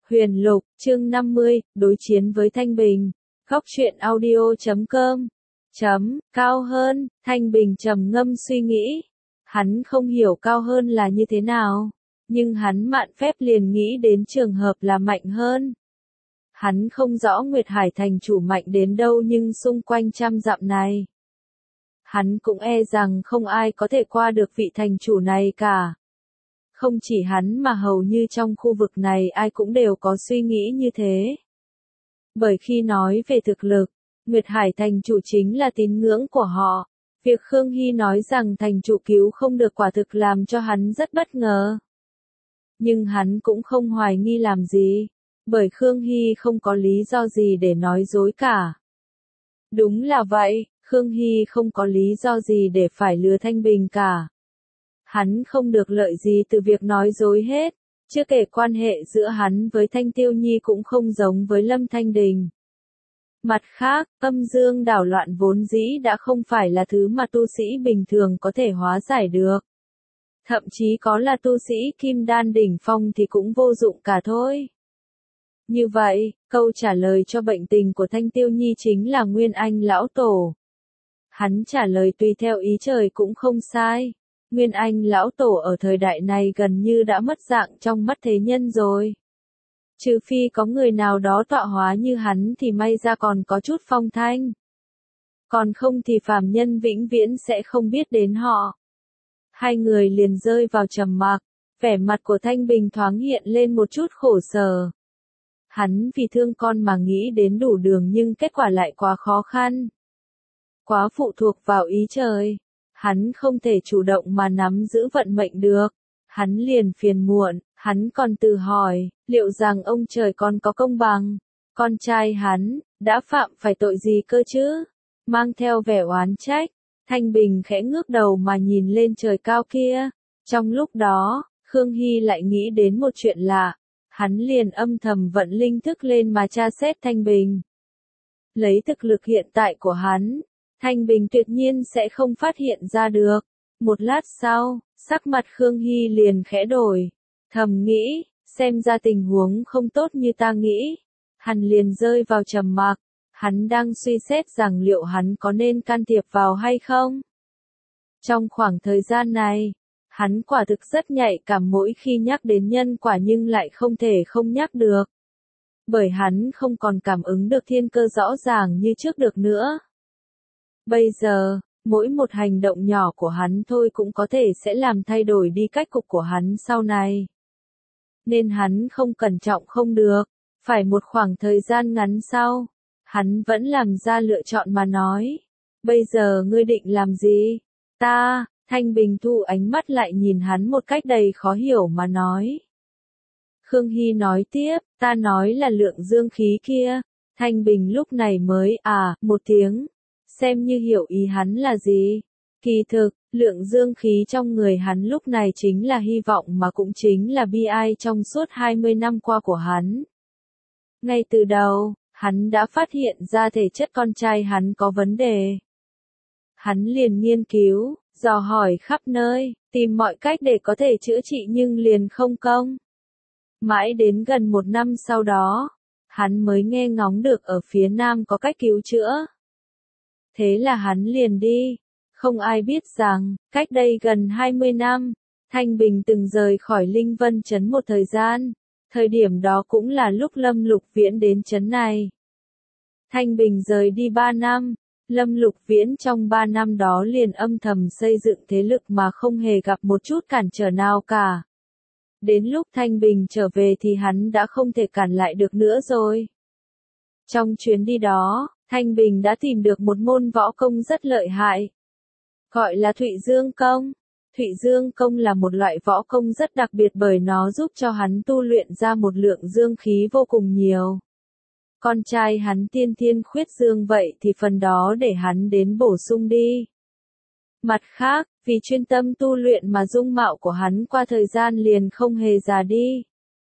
Huyền Lục, chương 50, đối chiến với Thanh Bình. Góc truyện audio.com. Cao hơn, Thanh Bình trầm ngâm suy nghĩ. Hắn không hiểu cao hơn là như thế nào, nhưng hắn mạn phép liền nghĩ đến trường hợp là mạnh hơn. Hắn không rõ Nguyệt Hải thành chủ mạnh đến đâu, nhưng xung quanh trăm dặm này, hắn cũng e rằng không ai có thể qua được vị thành chủ này cả. Không chỉ hắn mà hầu như trong khu vực này ai cũng đều có suy nghĩ như thế. Bởi khi nói về thực lực, Nguyệt Hải thành chủ chính là tín ngưỡng của họ. Việc Khương Hy nói rằng thành chủ cứu không được quả thực làm cho hắn rất bất ngờ. Nhưng hắn cũng không hoài nghi làm gì, bởi Khương Hy không có lý do gì để nói dối cả. Đúng là vậy, Khương Hy không có lý do gì để phải lừa Thanh Bình cả. Hắn không được lợi gì từ việc nói dối hết, chưa kể quan hệ giữa hắn với Thanh Tiêu Nhi cũng không giống với Lâm Thanh Đình. Mặt khác, âm dương đảo loạn vốn dĩ đã không phải là thứ mà tu sĩ bình thường có thể hóa giải được. Thậm chí có là tu sĩ kim đan đỉnh phong thì cũng vô dụng cả thôi. Như vậy, câu trả lời cho bệnh tình của Thanh Tiêu Nhi chính là Nguyên Anh lão tổ. Hắn trả lời tùy theo ý trời cũng không sai. Nguyên Anh lão tổ ở thời đại này gần như đã mất dạng trong mắt thế nhân rồi. Trừ phi có người nào đó tọa hóa như hắn thì may ra còn có chút phong thanh. Còn không thì phàm nhân vĩnh viễn sẽ không biết đến họ. Hai người liền rơi vào trầm mặc, vẻ mặt của Thanh Bình thoáng hiện lên một chút khổ sở. Hắn vì thương con mà nghĩ đến đủ đường nhưng kết quả lại quá khó khăn. Quá phụ thuộc vào ý trời. Hắn không thể chủ động mà nắm giữ vận mệnh được. Hắn liền phiền muộn, hắn còn tự hỏi, liệu rằng ông trời còn có công bằng? Con trai hắn, đã phạm phải tội gì cơ chứ? Mang theo vẻ oán trách, Thanh Bình khẽ ngước đầu mà nhìn lên trời cao kia. Trong lúc đó, Khương Hy lại nghĩ đến một chuyện lạ. Hắn liền âm thầm vận linh thức lên mà tra xét Thanh Bình. Lấy thực lực hiện tại của hắn, Thanh Bình tuyệt nhiên sẽ không phát hiện ra được. Một lát sau, sắc mặt Khương Hy liền khẽ đổi. Thầm nghĩ, xem ra tình huống không tốt như ta nghĩ. Hắn liền rơi vào trầm mặc. Hắn đang suy xét rằng liệu hắn có nên can thiệp vào hay không. Trong khoảng thời gian này, hắn quả thực rất nhạy cảm mỗi khi nhắc đến nhân quả nhưng lại không thể không nhắc được. Bởi hắn không còn cảm ứng được thiên cơ rõ ràng như trước được nữa. Bây giờ, mỗi một hành động nhỏ của hắn thôi cũng có thể sẽ làm thay đổi đi cách cục của hắn sau này. Nên hắn không cẩn trọng không được, phải một khoảng thời gian ngắn sau, hắn vẫn làm ra lựa chọn mà nói. Bây giờ ngươi định làm gì? Thanh Bình thu ánh mắt lại nhìn hắn một cách đầy khó hiểu mà nói. Khương Hy nói tiếp, ta nói là lượng dương khí kia. Thanh Bình lúc này mới một tiếng. Xem như hiểu ý hắn là gì. Kỳ thực, lượng dương khí trong người hắn lúc này chính là hy vọng mà cũng chính là bi ai trong suốt 20 năm qua của hắn. Ngay từ đầu, hắn đã phát hiện ra thể chất con trai hắn có vấn đề. Hắn liền nghiên cứu, dò hỏi khắp nơi, tìm mọi cách để có thể chữa trị nhưng liền không công. Mãi đến gần 1 năm sau đó, hắn mới nghe ngóng được ở phía Nam có cách cứu chữa. Thế là hắn liền đi. Không ai biết rằng, cách đây gần 20 năm, Thanh Bình từng rời khỏi Linh Vân Trấn một thời gian. Thời điểm đó cũng là lúc Lâm Lục Viễn đến trấn này. Thanh Bình rời đi 3 năm. Lâm Lục Viễn trong 3 năm đó liền âm thầm xây dựng thế lực mà không hề gặp một chút cản trở nào cả. Đến lúc Thanh Bình trở về thì hắn đã không thể cản lại được nữa rồi. Trong chuyến đi đó, Thanh Bình đã tìm được một môn võ công rất lợi hại. Gọi là Thụy Dương Công. Thụy Dương Công là một loại võ công rất đặc biệt bởi nó giúp cho hắn tu luyện ra một lượng dương khí vô cùng nhiều. Con trai hắn tiên thiên khuyết dương vậy thì phần đó để hắn đến bổ sung đi. Mặt khác, vì chuyên tâm tu luyện mà dung mạo của hắn qua thời gian liền không hề già đi.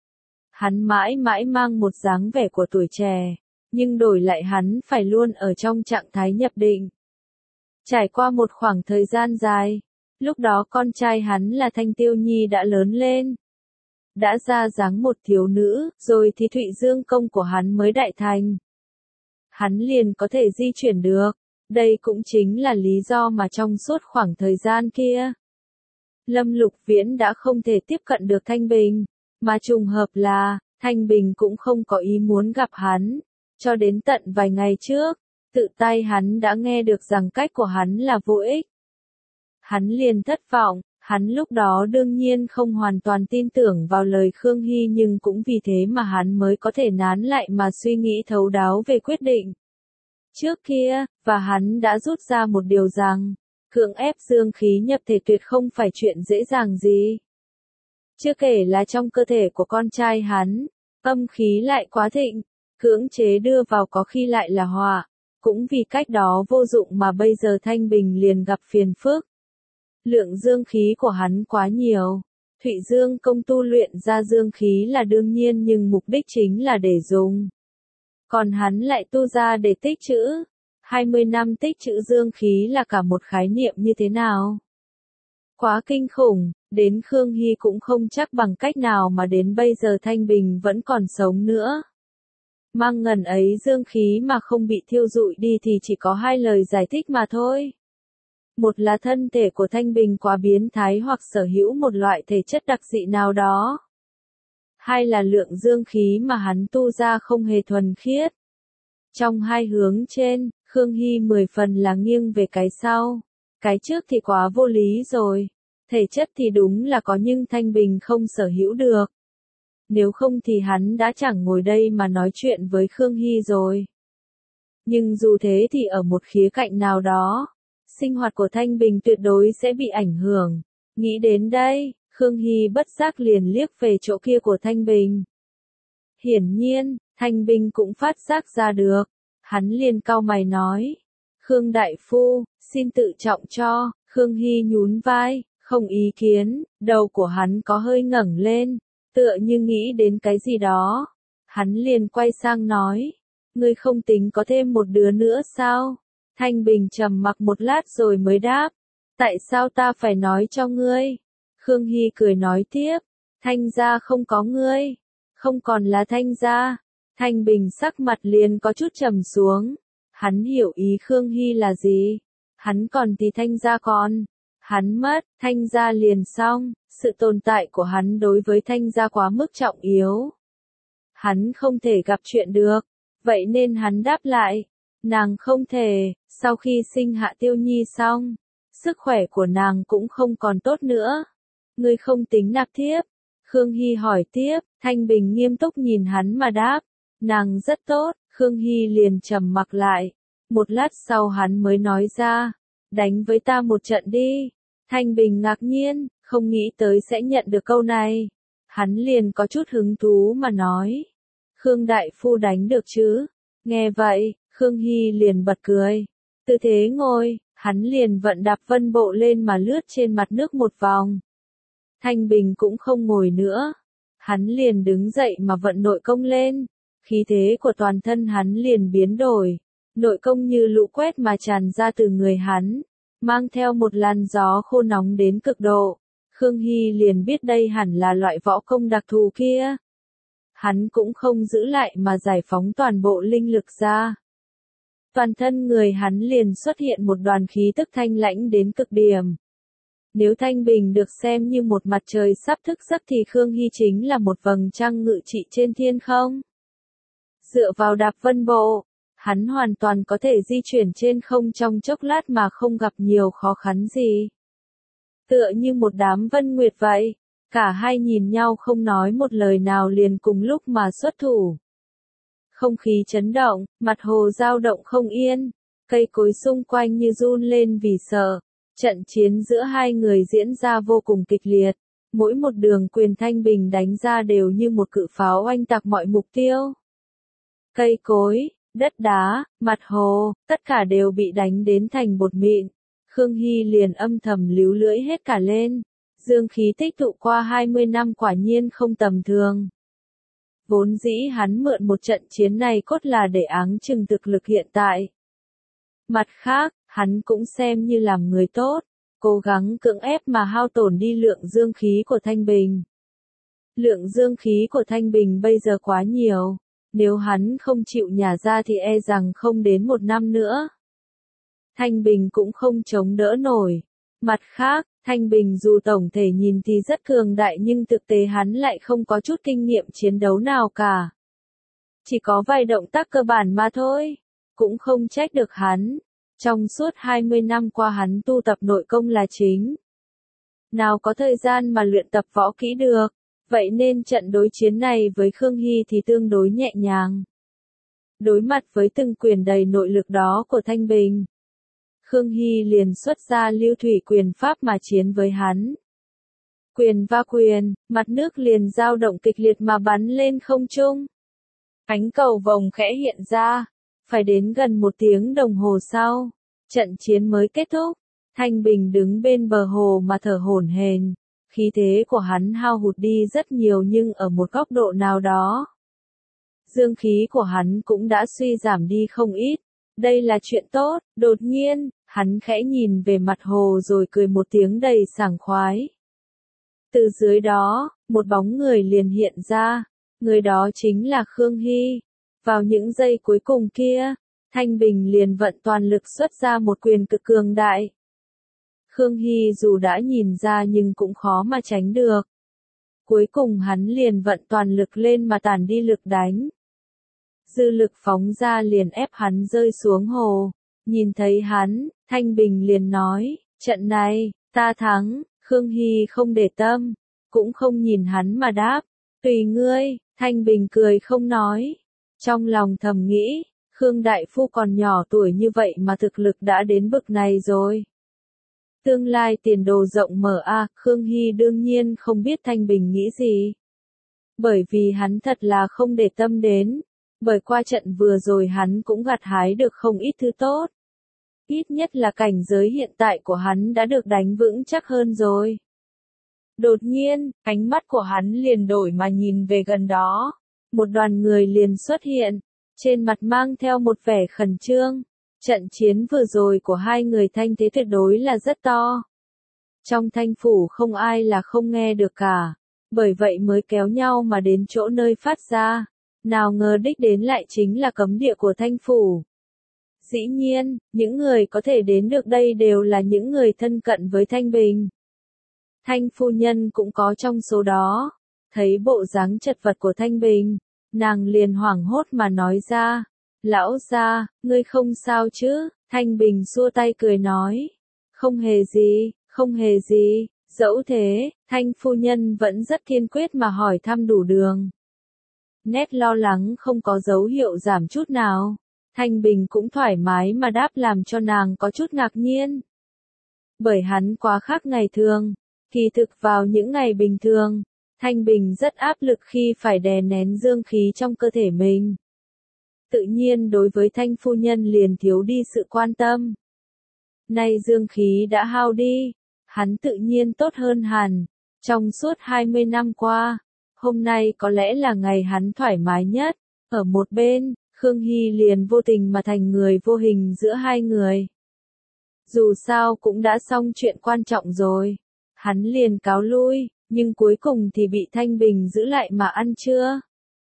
Hắn mãi mãi mang một dáng vẻ của tuổi trẻ, nhưng đổi lại hắn phải luôn ở trong trạng thái nhập định. Trải qua một khoảng thời gian dài, lúc đó con trai hắn là Thanh Tiêu Nhi đã lớn lên. đã ra dáng một thiếu nữ, rồi thì Thụy Dương công của hắn mới đại thành. Hắn liền có thể di chuyển được. Đây cũng chính là lý do mà trong suốt khoảng thời gian kia, Lâm Lục Viễn đã không thể tiếp cận được Thanh Bình, mà trùng hợp là, Thanh Bình cũng không có ý muốn gặp hắn, cho đến tận vài ngày trước, tự tay hắn đã nghe được rằng cách của hắn là vô ích. Hắn liền thất vọng, hắn lúc đó đương nhiên không hoàn toàn tin tưởng vào lời Khương Hy nhưng cũng vì thế mà hắn mới có thể nán lại mà suy nghĩ thấu đáo về quyết định. Trước kia, và hắn đã rút ra một điều rằng, cưỡng ép dương khí nhập thể tuyệt không phải chuyện dễ dàng gì. Chưa kể là trong cơ thể của con trai hắn, âm khí lại quá thịnh, cưỡng chế đưa vào có khi lại là họa, cũng vì cách đó vô dụng mà bây giờ Thanh Bình liền gặp phiền phức. Lượng dương khí của hắn quá nhiều, Thụy Dương công tu luyện ra dương khí là đương nhiên nhưng mục đích chính là để dùng. Còn hắn lại tu ra để tích trữ. 20 năm tích trữ dương khí là cả một khái niệm như thế nào? Quá kinh khủng, đến Khương Hy cũng không chắc bằng cách nào mà đến bây giờ Thanh Bình vẫn còn sống nữa. Mang ngần ấy dương khí mà không bị thiêu rụi đi thì chỉ có hai lời giải thích mà thôi. Một là thân thể của Thanh Bình quá biến thái hoặc sở hữu một loại thể chất đặc dị nào đó. Hai là lượng dương khí mà hắn tu ra không hề thuần khiết. Trong hai hướng trên, Khương Hy 10 phần là nghiêng về cái sau. Cái trước thì quá vô lý rồi. Thể chất thì đúng là có nhưng Thanh Bình không sở hữu được. Nếu không thì hắn đã chẳng ngồi đây mà nói chuyện với Khương Hy rồi. Nhưng dù thế thì ở một khía cạnh nào đó, sinh hoạt của Thanh Bình tuyệt đối sẽ bị ảnh hưởng. Nghĩ đến đây, Khương Hy bất giác liền liếc về chỗ kia của Thanh Bình. Hiển nhiên, Thanh Bình cũng phát giác ra được. Hắn liền cau mày nói. Khương Đại Phu, xin tự trọng cho. Khương Hy nhún vai, không ý kiến, đầu của hắn có hơi ngẩng lên, tựa như nghĩ đến cái gì đó. Hắn liền quay sang nói. Ngươi không tính có thêm một đứa nữa sao? Thanh Bình trầm mặc một lát rồi mới đáp. Tại sao ta phải nói cho ngươi? Khương Hy cười nói tiếp. Thanh gia không có ngươi. Không còn là Thanh gia. Thanh Bình sắc mặt liền có chút trầm xuống. Hắn hiểu ý Khương Hy là gì. Hắn còn thì Thanh gia còn. Hắn mất, Thanh gia liền xong. Sự tồn tại của hắn đối với Thanh gia quá mức trọng yếu. Hắn không thể gặp chuyện được. Vậy nên hắn đáp lại. Nàng không thể, sau khi sinh Hạ Tiêu Nhi xong, sức khỏe của nàng cũng không còn tốt nữa. Ngươi không tính nạp thiếp? Khương Hy hỏi tiếp, Thanh Bình nghiêm túc nhìn hắn mà đáp. Nàng rất tốt, Khương Hy liền trầm mặc lại. Một lát sau hắn mới nói ra, đánh với ta một trận đi. Thanh Bình ngạc nhiên, không nghĩ tới sẽ nhận được câu này. Hắn liền có chút hứng thú mà nói. Khương Đại Phu đánh được chứ? Nghe vậy, Khương Hy liền bật cười. Tư thế ngồi, hắn liền vận đạp vân bộ lên mà lướt trên mặt nước một vòng. Thanh Bình cũng không ngồi nữa. Hắn liền đứng dậy mà vận nội công lên. Khí thế của toàn thân hắn liền biến đổi. Nội công như lũ quét mà tràn ra từ người hắn, mang theo một làn gió khô nóng đến cực độ. Khương Hy liền biết đây hẳn là loại võ công đặc thù kia. Hắn cũng không giữ lại mà giải phóng toàn bộ linh lực ra. Toàn thân người hắn liền xuất hiện một đoàn khí tức thanh lãnh đến cực điểm. Nếu Thanh Bình được xem như một mặt trời sắp thức giấc thì Khương Hy chính là một vầng trăng ngự trị trên thiên không. Dựa vào đạp vân bộ, hắn hoàn toàn có thể di chuyển trên không trong chốc lát mà không gặp nhiều khó khăn gì. Tựa như một đám vân nguyệt vậy, cả hai nhìn nhau không nói một lời nào liền cùng lúc mà xuất thủ. Không khí chấn động, mặt hồ dao động không yên, cây cối xung quanh như run lên vì sợ. Trận chiến giữa hai người diễn ra vô cùng kịch liệt, mỗi một đường quyền Thanh Bình đánh ra đều như một cự pháo oanh tạc mọi mục tiêu. Cây cối, đất đá, mặt hồ, tất cả đều bị đánh đến thành bột mịn. Khương Hy liền âm thầm líu lưỡi hết cả lên. Dương khí tích tụ qua 20 năm quả nhiên không tầm thường. Vốn dĩ hắn mượn một trận chiến này cốt là để áng chừng thực lực hiện tại. Mặt khác, hắn cũng xem như làm người tốt, cố gắng cưỡng ép mà hao tổn đi lượng dương khí của Thanh Bình. Lượng dương khí của Thanh Bình bây giờ quá nhiều, nếu hắn không chịu nhả ra thì e rằng không đến 1 năm nữa. Thanh Bình cũng không chống đỡ nổi. Mặt khác, Thanh Bình dù tổng thể nhìn thì rất cường đại nhưng thực tế hắn lại không có chút kinh nghiệm chiến đấu nào cả. Chỉ có vài động tác cơ bản mà thôi, cũng không trách được hắn. Trong suốt 20 năm qua hắn tu tập nội công là chính. Nào có thời gian mà luyện tập võ kỹ được, vậy nên trận đối chiến này với Khương Hy thì tương đối nhẹ nhàng. Đối mặt với từng quyền đầy nội lực đó của Thanh Bình, Khương Hy liền xuất ra lưu thủy quyền pháp mà chiến với hắn. Quyền va quyền, mặt nước liền dao động kịch liệt mà bắn lên không trung. Ánh cầu vồng khẽ hiện ra, phải đến gần 1 tiếng đồng hồ sau, trận chiến mới kết thúc. Thanh Bình đứng bên bờ hồ mà thở hổn hển, khí thế của hắn hao hụt đi rất nhiều nhưng ở một góc độ nào đó, dương khí của hắn cũng đã suy giảm đi không ít. Đây là chuyện tốt. Đột nhiên, hắn khẽ nhìn về mặt hồ rồi cười một tiếng đầy sảng khoái. Từ dưới đó, một bóng người liền hiện ra, người đó chính là Khương Hy. Vào những giây cuối cùng kia, Thanh Bình liền vận toàn lực xuất ra một quyền cực cường đại. Khương Hy dù đã nhìn ra nhưng cũng khó mà tránh được. Cuối cùng hắn liền vận toàn lực lên mà tản đi lực đánh. Dư lực phóng ra liền ép hắn rơi xuống hồ. Nhìn thấy hắn, Thanh Bình liền nói, trận này, ta thắng. Khương Hy không để tâm, cũng không nhìn hắn mà đáp, tùy ngươi. Thanh Bình cười không nói. Trong lòng thầm nghĩ, Khương Đại Phu còn nhỏ tuổi như vậy mà thực lực đã đến bậc này rồi. Tương lai tiền đồ rộng mở a. Khương Hy đương nhiên không biết Thanh Bình nghĩ gì. Bởi vì hắn thật là không để tâm đến. Bởi qua trận vừa rồi hắn cũng gặt hái được không ít thứ tốt. Ít nhất là cảnh giới hiện tại của hắn đã được đánh vững chắc hơn rồi. Đột nhiên, ánh mắt của hắn liền đổi mà nhìn về gần đó. Một đoàn người liền xuất hiện, trên mặt mang theo một vẻ khẩn trương. Trận chiến vừa rồi của hai người thanh thế tuyệt đối là rất to. Trong Thanh phủ không ai là không nghe được cả. Bởi vậy mới kéo nhau mà đến chỗ nơi phát ra. Nào ngờ đích đến lại chính là cấm địa của Thanh phủ. Dĩ nhiên, những người có thể đến được đây đều là những người thân cận với Thanh Bình. Thanh phu nhân cũng có trong số đó. Thấy bộ dáng chật vật của Thanh Bình, nàng liền hoảng hốt mà nói ra. Lão gia, ngươi không sao chứ? Thanh Bình xua tay cười nói. Không hề gì, không hề gì. Dẫu thế, Thanh phu nhân vẫn rất kiên quyết mà hỏi thăm đủ đường. Nét lo lắng không có dấu hiệu giảm chút nào. Thanh Bình cũng thoải mái mà đáp làm cho nàng có chút ngạc nhiên. Bởi hắn quá khác ngày thường. Kỳ thực vào những ngày bình thường, Thanh Bình rất áp lực khi phải đè nén dương khí trong cơ thể mình. Tự nhiên đối với Thanh phu nhân liền thiếu đi sự quan tâm. Nay dương khí đã hao đi, hắn tự nhiên tốt hơn hẳn. Trong suốt 20 năm qua, hôm nay có lẽ là ngày hắn thoải mái nhất. Ở một bên, Khương Hy liền vô tình mà thành người vô hình giữa hai người. Dù sao cũng đã xong chuyện quan trọng rồi. Hắn liền cáo lui, nhưng cuối cùng thì bị Thanh Bình giữ lại mà ăn trưa.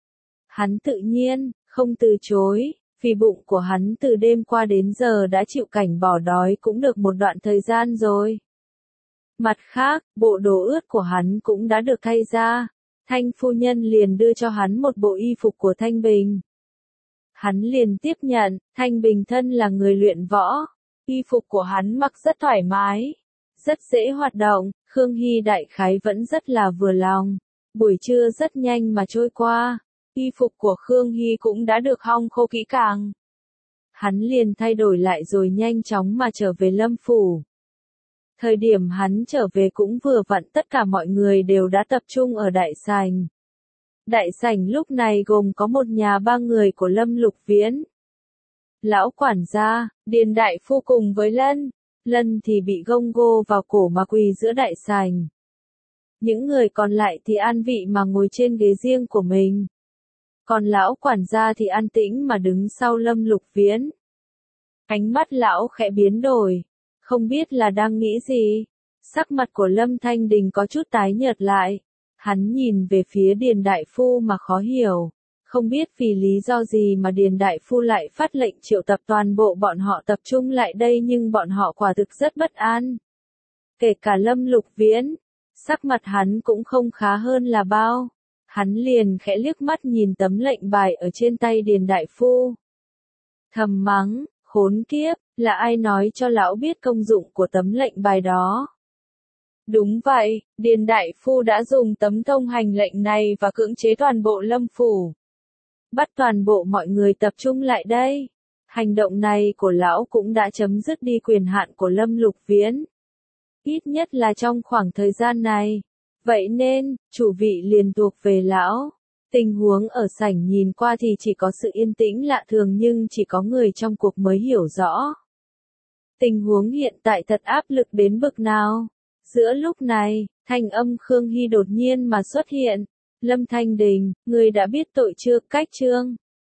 Hắn tự nhiên, không từ chối, vì bụng của hắn từ đêm qua đến giờ đã chịu cảnh bỏ đói cũng được một đoạn thời gian rồi. Mặt khác, bộ đồ ướt của hắn cũng đã được thay ra. Thanh phu nhân liền đưa cho hắn một bộ y phục của Thanh Bình. Hắn liền tiếp nhận, Thanh Bình thân là người luyện võ. Y phục của hắn mặc rất thoải mái, rất dễ hoạt động. Khương Hy đại khái vẫn rất là vừa lòng. Buổi trưa rất nhanh mà trôi qua. Y phục của Khương Hy cũng đã được hong khô kỹ càng. Hắn liền thay đổi lại rồi nhanh chóng mà trở về Lâm phủ. Thời điểm hắn trở về cũng vừa vặn tất cả mọi người đều đã tập trung ở đại sảnh. Đại sảnh lúc này gồm có một nhà ba người của Lâm Lục Viễn. Lão quản gia, Điền đại phu cùng với Lân thì bị gông gô vào cổ mà quỳ giữa đại sảnh. Những người còn lại thì an vị mà ngồi trên ghế riêng của mình. Còn lão quản gia thì an tĩnh mà đứng sau Lâm Lục Viễn. Ánh mắt lão khẽ biến đổi, không biết là đang nghĩ gì. Sắc mặt của Lâm Thanh Đình có chút tái nhợt lại. Hắn nhìn về phía Điền Đại Phu mà khó hiểu. Không biết vì lý do gì mà Điền Đại Phu lại phát lệnh triệu tập toàn bộ bọn họ tập trung lại đây, nhưng bọn họ quả thực rất bất an. Kể cả Lâm Lục Viễn, sắc mặt hắn cũng không khá hơn là bao. Hắn liền khẽ liếc mắt nhìn tấm lệnh bài ở trên tay Điền Đại Phu. Thầm mắng, khốn kiếp, là ai nói cho lão biết công dụng của tấm lệnh bài đó? Đúng vậy, Điền Đại Phu đã dùng tấm thông hành lệnh này và cưỡng chế toàn bộ Lâm Phủ. Bắt toàn bộ mọi người tập trung lại đây. Hành động này của lão cũng đã chấm dứt đi quyền hạn của Lâm Lục Viễn. Ít nhất là trong khoảng thời gian này. Vậy nên, chủ vị liền thuộc về lão. Tình huống ở sảnh nhìn qua thì chỉ có sự yên tĩnh lạ thường, nhưng chỉ có người trong cuộc mới hiểu rõ. Tình huống hiện tại thật áp lực đến bực nào. Giữa lúc này, thanh âm Khương Hy đột nhiên mà xuất hiện. Lâm Thanh Đình, ngươi đã biết tội chưa? Cách chương